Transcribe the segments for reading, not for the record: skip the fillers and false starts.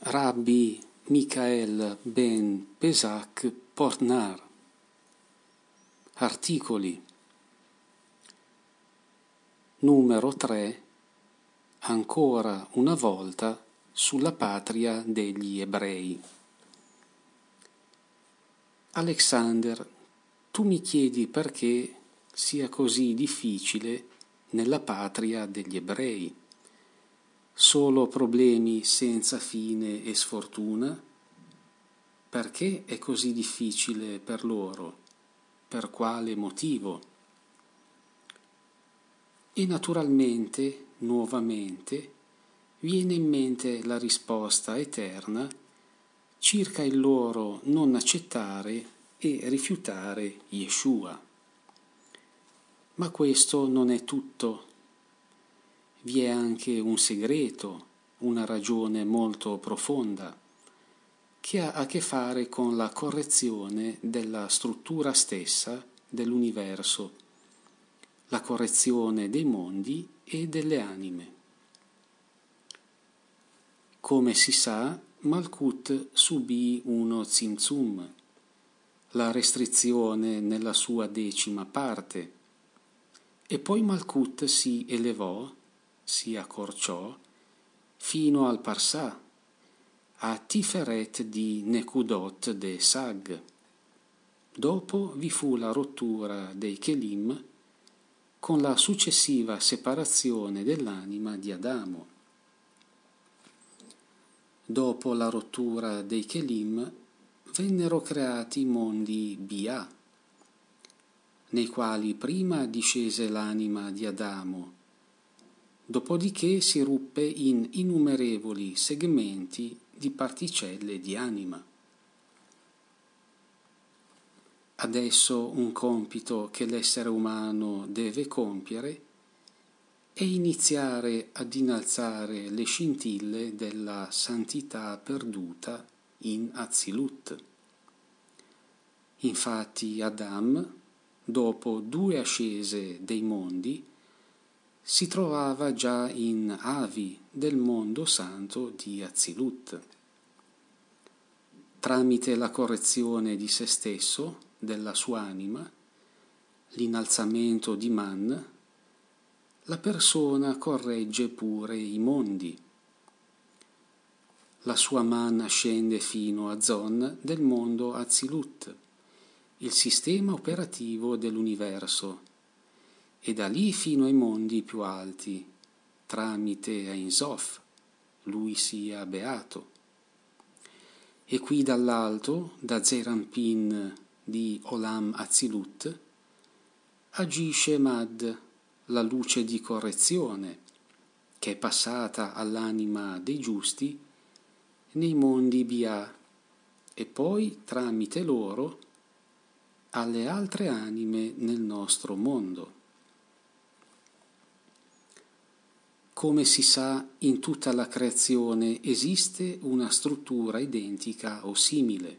Rabbi Michael ben Pesach Portnar. Articoli. Numero 3. Ancora una volta sulla patria degli ebrei. Alexander, tu mi chiedi perché sia così difficile nella patria degli ebrei. Solo problemi senza fine e sfortuna? Perché è così difficile per loro? Per quale motivo? E naturalmente, nuovamente, viene in mente la risposta eterna circa il loro non accettare e rifiutare Yeshua. Ma questo non è tutto. Vi è anche un segreto, una ragione molto profonda, che ha a che fare con la correzione della struttura stessa dell'universo, la correzione dei mondi e delle anime. Come si sa, Malkut subì uno tzimtzum, la restrizione nella sua 10ª parte, e poi Malkut si elevò, si accorciò, fino al Parsà, a Tiferet di Nekudot de Sag. Dopo vi fu la rottura dei Kelim con la successiva separazione dell'anima di Adamo. Dopo la rottura dei Kelim vennero creati i mondi Bia, nei quali prima discese l'anima di Adamo, dopodiché si ruppe in innumerevoli segmenti di particelle di anima. Adesso un compito che l'essere umano deve compiere è iniziare ad innalzare le scintille della santità perduta in Atzilut. Infatti Adam, dopo 2 ascese dei mondi, si trovava già in Avi del mondo santo di Atzilut. Tramite la correzione di se stesso, della sua anima, l'innalzamento di Man, la persona corregge pure i mondi. La sua Man scende fino a Zon del mondo Atzilut, il sistema operativo dell'universo, e da lì fino ai mondi più alti, tramite Ein Sof, lui sia beato. E qui dall'alto, da Zeir Anpin di Olam Atzilut, agisce Mad, la luce di correzione, che è passata all'anima dei giusti nei mondi Bia, e poi tramite loro alle altre anime nel nostro mondo. Come si sa, in tutta la creazione esiste una struttura identica o simile.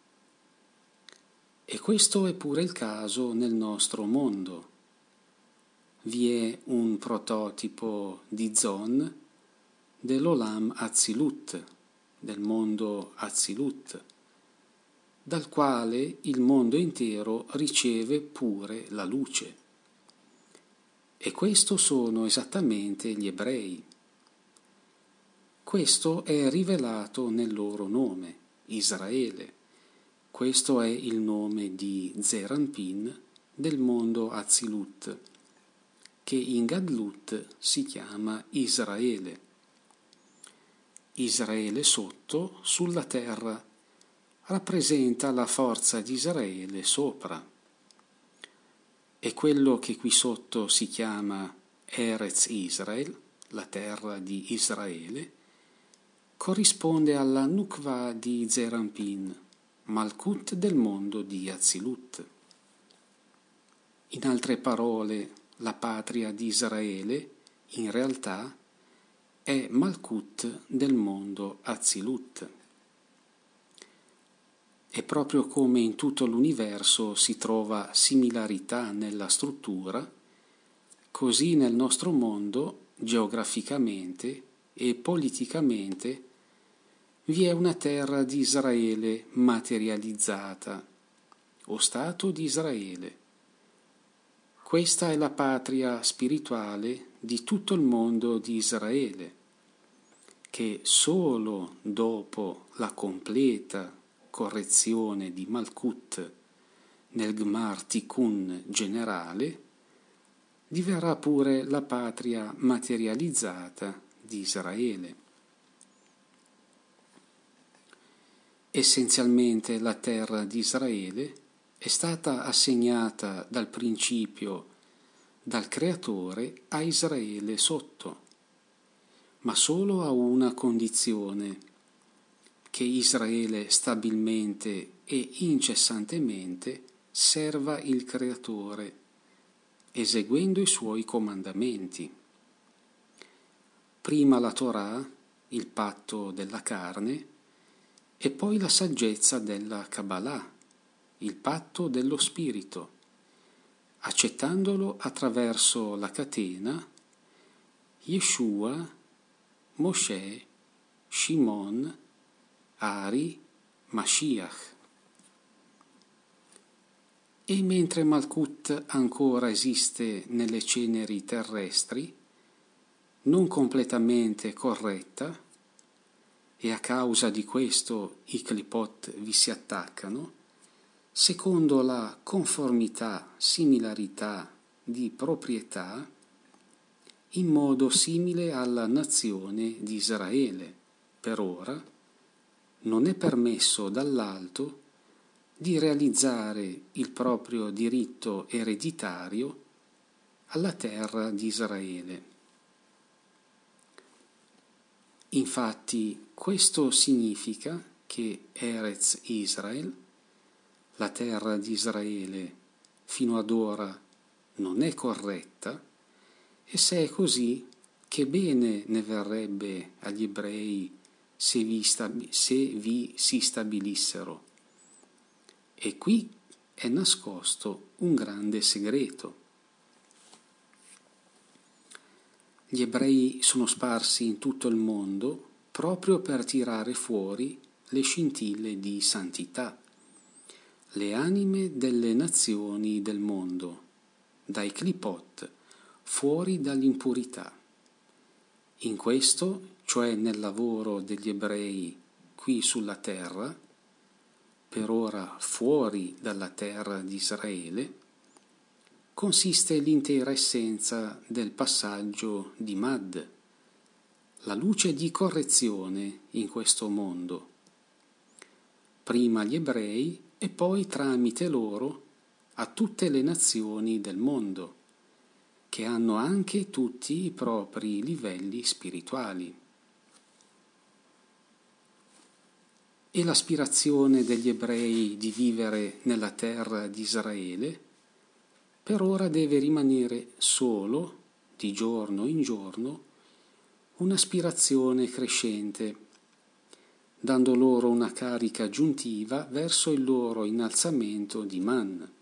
E questo è pure il caso nel nostro mondo. Vi è un prototipo di Zon dell'Olam Atzilut, del mondo Atzilut, dal quale il mondo intero riceve pure la luce. E questo sono esattamente gli ebrei. Questo è rivelato nel loro nome, Israele. Questo è il nome di Zeir Anpin del mondo Atzilut, che in Gadlut si chiama Israele. Israele sotto, sulla terra, rappresenta la forza di Israele sopra. E quello che qui sotto si chiama Eretz Israel, la terra di Israele, corrisponde alla Nukva di Zeir Anpin, Malkut del mondo di Atzilut. In altre parole, la patria di Israele, in realtà, è Malkut del mondo Atzilut. E proprio come in tutto l'universo si trova similarità nella struttura, così nel nostro mondo, geograficamente e politicamente, vi è una terra di Israele materializzata, o Stato di Israele. Questa è la patria spirituale di tutto il mondo di Israele, che solo dopo la completa correzione di Malkut nel Gmar Tikkun generale diverrà pure la patria materializzata di Israele. Essenzialmente la terra di Israele è stata assegnata dal principio, dal Creatore a Israele sotto, ma solo a una condizione: che Israele stabilmente e incessantemente serva il Creatore, eseguendo i suoi comandamenti. Prima la Torah, il patto della carne, e poi la saggezza della Kabbalah, il patto dello spirito, accettandolo attraverso la catena Yeshua, Mosè, Shimon, Ari, Mashiach. E mentre Malkut ancora esiste nelle ceneri terrestri, non completamente corretta, e a causa di questo i clipot vi si attaccano, secondo la conformità, similarità di proprietà, in modo simile alla nazione di Israele, per ora, non è permesso dall'alto di realizzare il proprio diritto ereditario alla terra di Israele. Infatti, questo significa che Eretz Israel, la terra di Israele, fino ad ora non è corretta, e se è così, che bene ne verrebbe agli ebrei se vi si stabilissero. E qui è nascosto un grande segreto. Gli ebrei sono sparsi in tutto il mondo proprio per tirare fuori le scintille di santità, le anime delle nazioni del mondo, dai clipot, fuori dall'impurità. In questo, cioè nel lavoro degli ebrei qui sulla terra, per ora fuori dalla terra di Israele, consiste l'intera essenza del passaggio di Mad, la luce di correzione in questo mondo. Prima gli ebrei e poi tramite loro a tutte le nazioni del mondo, che hanno anche tutti i propri livelli spirituali. E l'aspirazione degli ebrei di vivere nella terra di Israele per ora deve rimanere solo, di giorno in giorno, un'aspirazione crescente, dando loro una carica aggiuntiva verso il loro innalzamento di Man.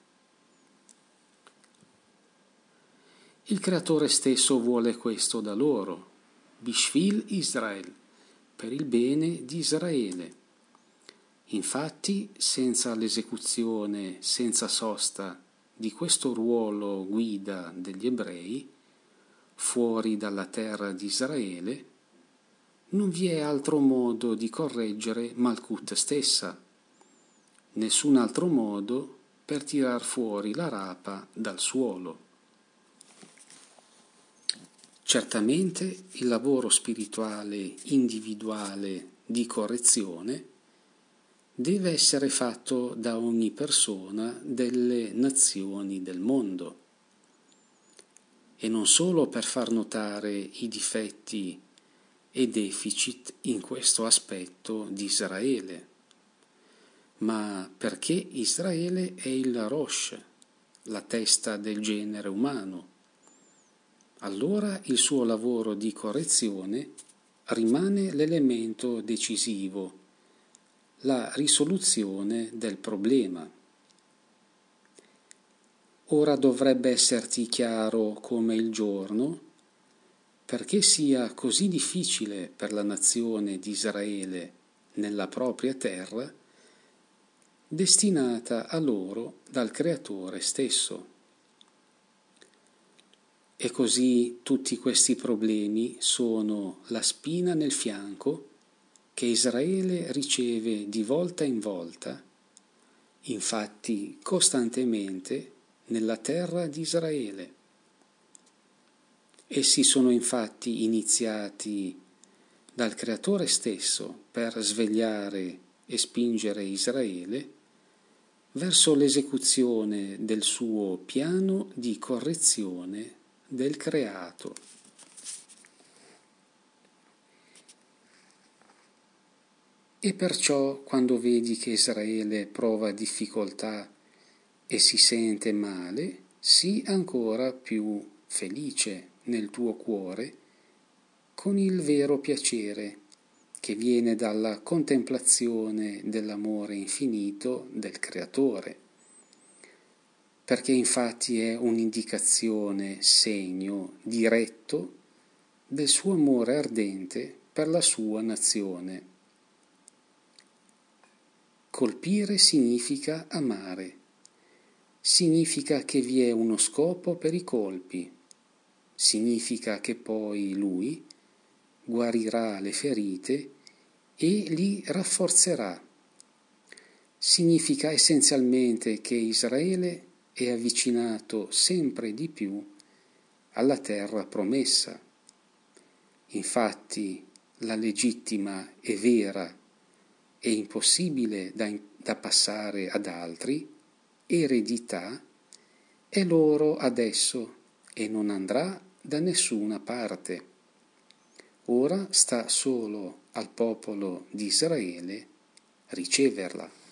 Il Creatore stesso vuole questo da loro, Bishvil Israel, per il bene di Israele. Infatti, senza l'esecuzione, senza sosta, di questo ruolo guida degli ebrei, fuori dalla terra di Israele, non vi è altro modo di correggere Malkut stessa, nessun altro modo per tirar fuori la rapa dal suolo. Certamente il lavoro spirituale individuale di correzione deve essere fatto da ogni persona delle nazioni del mondo, e non solo per far notare i difetti e deficit in questo aspetto di Israele, ma perché Israele è il Rosh, la testa del genere umano. Allora il suo lavoro di correzione rimane l'elemento decisivo, la risoluzione del problema. Ora dovrebbe esserti chiaro come il giorno perché sia così difficile per la nazione di Israele nella propria terra, destinata a loro dal Creatore stesso. E così tutti questi problemi sono la spina nel fianco che Israele riceve di volta in volta, infatti costantemente nella terra di Israele. Essi sono infatti iniziati dal Creatore stesso per svegliare e spingere Israele verso l'esecuzione del suo piano di correzione del creato. E perciò quando vedi che Israele prova difficoltà e si sente male, sii ancora più felice nel tuo cuore con il vero piacere che viene dalla contemplazione dell'amore infinito del Creatore, perché infatti è un'indicazione, segno diretto del suo amore ardente per la sua nazione. Colpire significa amare, significa che vi è uno scopo per i colpi, significa che poi lui guarirà le ferite e li rafforzerà. Significa essenzialmente che Israele è avvicinato sempre di più alla terra promessa. Infatti la legittima e vera e impossibile da passare ad altri eredità è loro adesso e non andrà da nessuna parte. Ora sta solo al popolo di Israele riceverla.